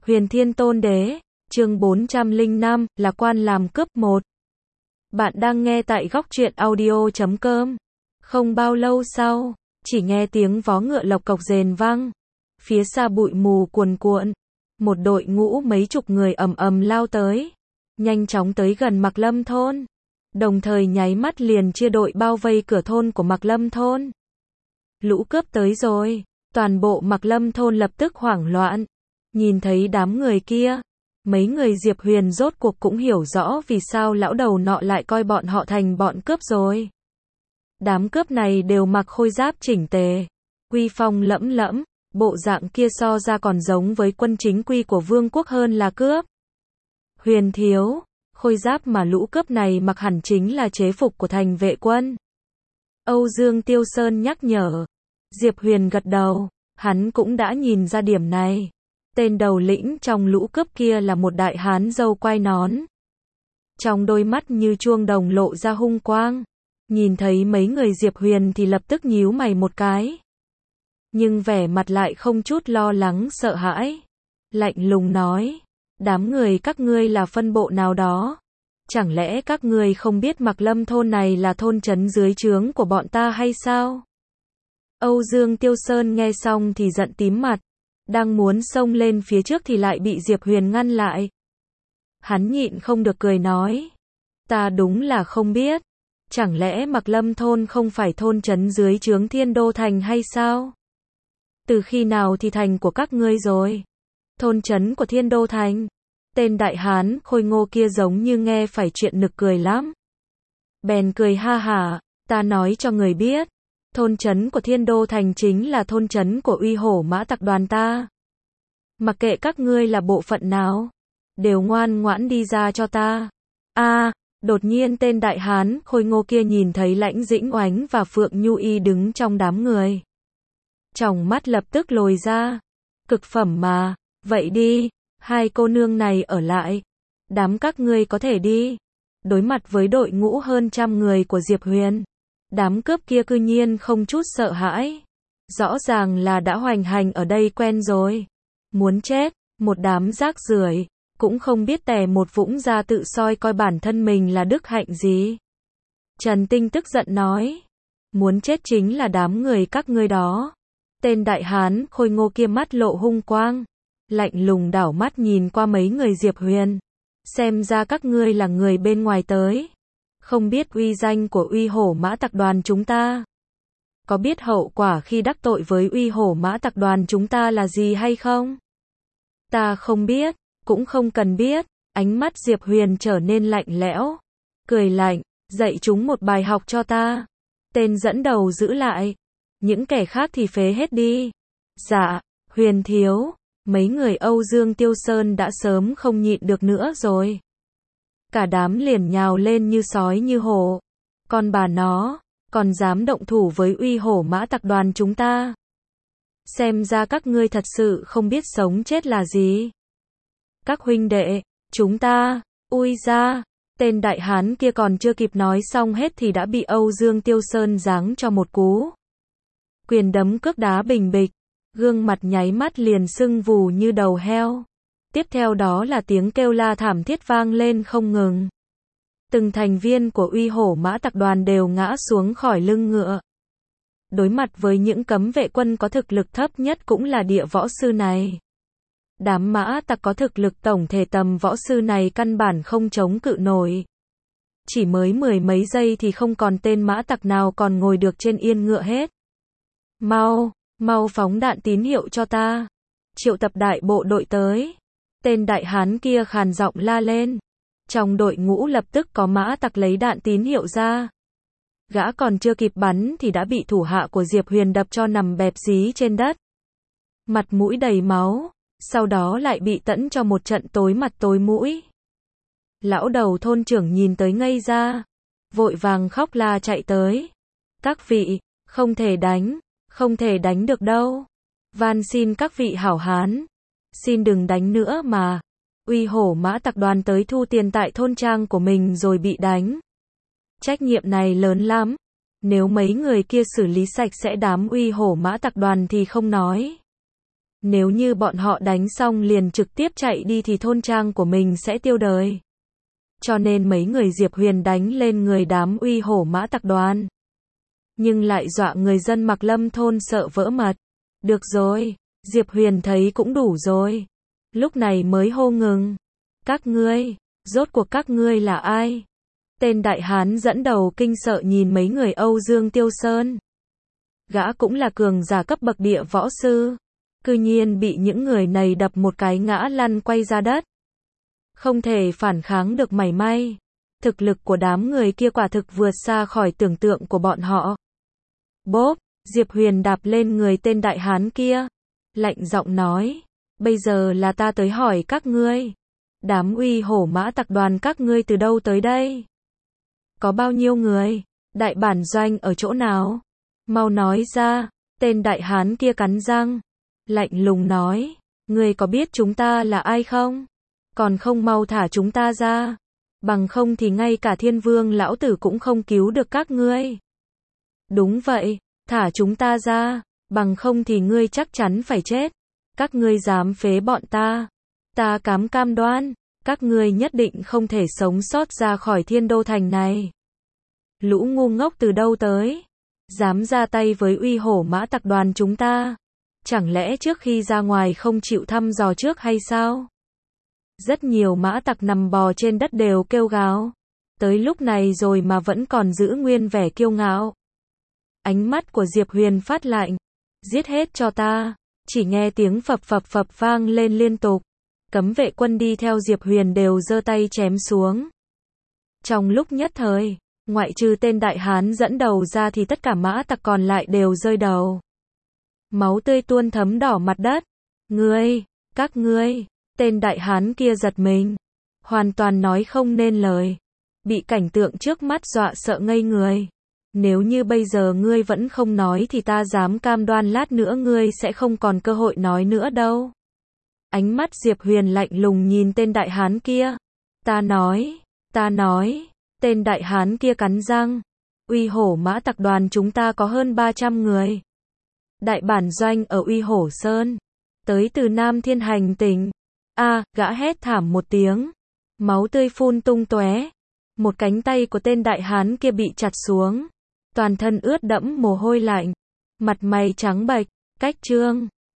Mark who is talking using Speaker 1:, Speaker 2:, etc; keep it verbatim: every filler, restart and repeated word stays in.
Speaker 1: Huyền Thiên Tôn Đế, chương bốn trăm lẻ năm, là quan làm cướp một. Bạn đang nghe tại góc truyện audio chấm com. Không bao lâu sau, chỉ nghe tiếng vó ngựa lộc cộc rền vang. Phía xa bụi mù cuồn cuộn, một đội ngũ mấy chục người ầm ầm lao tới, nhanh chóng tới gần Mạc Lâm thôn, đồng thời nháy mắt liền chia đội bao vây cửa thôn của Mạc Lâm thôn. Lũ cướp tới rồi, toàn bộ Mạc Lâm thôn lập tức hoảng loạn. Nhìn thấy đám người kia, mấy người Diệp Huyền rốt cuộc cũng hiểu rõ vì sao lão đầu nọ lại coi bọn họ thành bọn cướp rồi. Đám cướp này đều mặc khôi giáp chỉnh tề, uy phong lẫm lẫm, bộ dạng kia so ra còn giống với quân chính quy của vương quốc hơn là cướp. Huyền thiếu, khôi giáp mà lũ cướp này mặc hẳn chính là chế phục của thành vệ quân. Âu Dương Tiêu Sơn nhắc nhở. Diệp Huyền gật đầu, hắn cũng đã nhìn ra điểm này. Tên đầu lĩnh trong lũ cướp kia là một đại hán râu quai nón. Trong đôi mắt như chuông đồng lộ ra hung quang. Nhìn thấy mấy người Diệp Huyền thì lập tức nhíu mày một cái. Nhưng vẻ mặt lại không chút lo lắng sợ hãi. Lạnh lùng nói, đám người các ngươi là phân bộ nào đó? Chẳng lẽ các ngươi không biết Mạc Lâm thôn này là thôn trấn dưới trướng của bọn ta hay sao? Âu Dương Tiêu Sơn nghe xong thì giận tím mặt. Đang muốn xông lên phía trước thì lại bị Diệp Huyền ngăn lại. Hắn nhịn không được cười nói. Ta đúng là không biết. Chẳng lẽ Mạc Lâm thôn không phải thôn trấn dưới trướng Thiên Đô Thành hay sao? Từ khi nào thì thành của các ngươi rồi? Thôn trấn của Thiên Đô Thành. Tên đại hán khôi ngô kia giống như nghe phải chuyện nực cười lắm. Bèn cười ha hả, ta nói cho người biết. Thôn trấn của Thiên Đô Thành chính là thôn trấn của Uy Hổ Mã Tặc đoàn ta. Mặc kệ các ngươi là bộ phận nào, đều ngoan ngoãn đi ra cho ta. A, à, đột nhiên tên đại hán khôi ngô kia nhìn thấy Lãnh Dĩnh Oánh và Phượng Nhu Y đứng trong đám người. Tròng mắt lập tức lồi ra. Cực phẩm mà, vậy đi, hai cô nương này ở lại. Đám các ngươi có thể đi. Đối mặt với đội ngũ hơn trăm người của Diệp Huyền. Đám cướp kia cư nhiên không chút sợ hãi. Rõ ràng là đã hoành hành ở đây quen rồi. Muốn chết, một đám rác rưởi, cũng không biết tè một vũng ra tự soi coi bản thân mình là đức hạnh gì. Trần Tinh tức giận nói. Muốn chết chính là đám người các ngươi đó. Tên đại hán khôi ngô kia mắt lộ hung quang. Lạnh lùng đảo mắt nhìn qua mấy người Diệp Huyền. Xem ra các ngươi là người bên ngoài tới. Không biết uy danh của Uy Hổ Mã Tặc đoàn chúng ta. Có biết hậu quả khi đắc tội với Uy Hổ Mã Tặc đoàn chúng ta là gì hay không? Ta không biết, cũng không cần biết. Ánh mắt Diệp Huyền trở nên lạnh lẽo. Cười lạnh, dạy chúng một bài học cho ta. Tên dẫn đầu giữ lại. Những kẻ khác thì phế hết đi. Dạ, Huyền thiếu. Mấy người Âu Dương Tiêu Sơn đã sớm không nhịn được nữa rồi. Cả đám liền nhào lên như sói như hổ. Con bà nó, còn dám động thủ với Uy Hổ Mã Tặc đoàn chúng ta. Xem ra các ngươi thật sự không biết sống chết là gì. Các huynh đệ, chúng ta, ui ra, tên đại hán kia còn chưa kịp nói xong hết thì đã bị Âu Dương Tiêu Sơn giáng cho một cú. Quyền đấm cước đá bình bịch, gương mặt nháy mắt liền sưng vù như đầu heo. Tiếp theo đó là tiếng kêu la thảm thiết vang lên không ngừng. Từng thành viên của Uy Hổ Mã Tặc đoàn đều ngã xuống khỏi lưng ngựa. Đối mặt với những cấm vệ quân có thực lực thấp nhất cũng là địa võ sư này. Đám mã tặc có thực lực tổng thể tầm võ sư này căn bản không chống cự nổi. Chỉ mới mười mấy giây thì không còn tên mã tặc nào còn ngồi được trên yên ngựa hết. Mau, mau phóng đạn tín hiệu cho ta. Triệu tập đại bộ đội tới. Tên đại hán kia khàn giọng la lên. Trong đội ngũ lập tức có mã tặc lấy đạn tín hiệu ra. Gã còn chưa kịp bắn thì đã bị thủ hạ của Diệp Huyền đập cho nằm bẹp dí trên đất. Mặt mũi đầy máu, sau đó lại bị tẫn cho một trận tối mặt tối mũi. Lão đầu thôn trưởng nhìn tới ngây ra. Vội vàng khóc la chạy tới. Các vị, không thể đánh, không thể đánh được đâu. Van xin các vị hảo hán. Xin đừng đánh nữa mà. Uy Hổ Mã Tặc đoàn tới thu tiền tại thôn trang của mình rồi bị đánh. Trách nhiệm này lớn lắm. Nếu mấy người kia xử lý sạch sẽ đám Uy Hổ Mã Tặc đoàn thì không nói. Nếu như bọn họ đánh xong liền trực tiếp chạy đi thì thôn trang của mình sẽ tiêu đời. Cho nên mấy người Diệp Huyền đánh lên người đám uy hổ mã tặc đoàn. Nhưng lại dọa người dân Mạc Lâm thôn sợ vỡ mật. Được rồi, Diệp Huyền thấy cũng đủ rồi. Lúc này mới hô ngừng. Các ngươi, rốt cuộc các ngươi là ai? Tên đại hán dẫn đầu kinh sợ nhìn mấy người Âu Dương Tiêu Sơn. Gã cũng là cường giả cấp bậc địa võ sư. Cư nhiên bị những người này đập một cái ngã lăn quay ra đất. Không thể phản kháng được mảy may. Thực lực của đám người kia quả thực vượt xa khỏi tưởng tượng của bọn họ. Bốp, Diệp Huyền đạp lên người tên đại hán kia. Lạnh giọng nói, bây giờ là ta tới hỏi các ngươi. Đám uy hổ mã tặc đoàn các ngươi từ đâu tới đây? Có bao nhiêu người? Đại bản doanh ở chỗ nào? Mau nói ra. Tên đại hán kia cắn răng. Lạnh lùng nói, ngươi có biết chúng ta là ai không? Còn không mau thả chúng ta ra. Bằng không thì ngay cả Thiên Vương lão tử cũng không cứu được các ngươi. Đúng vậy, thả chúng ta ra. Bằng không thì ngươi chắc chắn phải chết. Các ngươi dám phế bọn ta. Ta cám cam đoan, các ngươi nhất định không thể sống sót ra khỏi Thiên Đô Thành này. Lũ ngu ngốc từ đâu tới? Dám ra tay với uy hổ mã tặc đoàn chúng ta. Chẳng lẽ trước khi ra ngoài không chịu thăm dò trước hay sao? Rất nhiều mã tặc nằm bò trên đất đều kêu gào. Tới lúc này rồi mà vẫn còn giữ nguyên vẻ kiêu ngạo. Ánh mắt của Diệp Huyền phát lạnh. Giết hết cho ta. Chỉ nghe tiếng phập phập phập vang lên liên tục. Cấm vệ quân đi theo Diệp Huyền đều giơ tay chém xuống. Trong lúc nhất thời, ngoại trừ tên đại hán dẫn đầu ra thì tất cả mã tặc còn lại đều rơi đầu. Máu tươi tuôn thấm đỏ mặt đất. Ngươi, các ngươi, tên đại hán kia giật mình. Hoàn toàn nói không nên lời. Bị cảnh tượng trước mắt dọa sợ ngây người. Nếu như bây giờ ngươi vẫn không nói thì ta dám cam đoan lát nữa ngươi sẽ không còn cơ hội nói nữa đâu. Ánh mắt Diệp Huyền lạnh lùng nhìn tên đại hán kia. Ta nói, ta nói, tên đại hán kia cắn răng. Uy hổ mã tặc đoàn chúng ta có hơn ba trăm người. Đại bản doanh ở Uy Hổ Sơn. Tới từ Nam Thiên Hành tỉnh. A, à, gã hét thảm một tiếng. Máu tươi phun tung tóe. Một cánh tay của tên đại hán kia bị chặt xuống. Toàn thân ướt đẫm mồ hôi lạnh. Mặt mày trắng bệch, cách trương.